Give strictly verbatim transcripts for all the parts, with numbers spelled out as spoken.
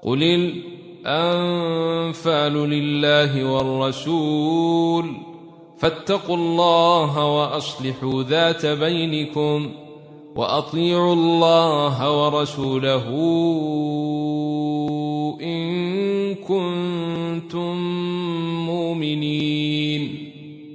قل الأنفال لله والرسول فاتقوا الله وأصلحوا ذات بينكم وأطيعوا الله ورسوله إن كنتم مؤمنين.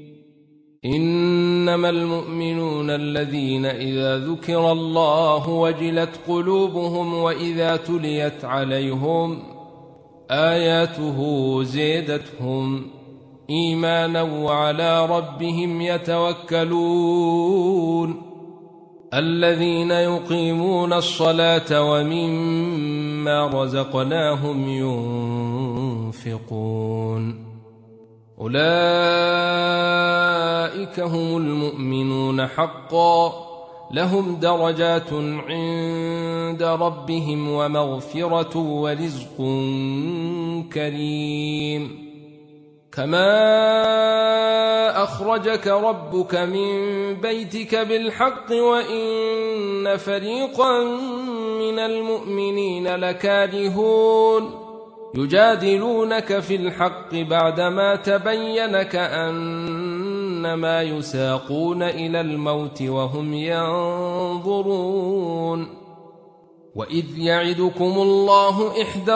إنما المؤمنون الذين إذا ذكر الله وجلت قلوبهم وإذا تليت عليهم آياته زادتهم إيمانا وعلى ربهم يتوكلون. الذين يقيمون الصلاة ومما رزقناهم ينفقون أولئك هم المؤمنون حقا لهم درجات عند ربهم ومغفرة ورزق كريم. كما أخرجك ربك من بيتك بالحق وإن فريقا من المؤمنين لكارهون يجادلونك في الحق بعدما تبين كأنما يساقون إلى الموت وهم ينظرون. وإذ يعدكم الله إحدى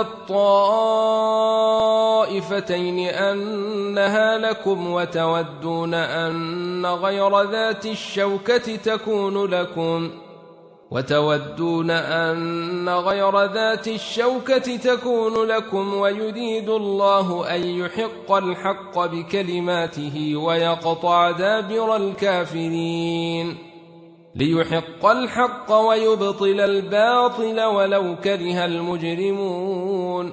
الطائفتين أنها لكم وتودون أن غير ذات الشوكة تكون لكم وتودون أن غير ذات الشوكة تكون لكم ويريد الله أن يحق الحق بكلماته ويقطع دابر الكافرين ليحق الحق ويبطل الباطل ولو كره المجرمون.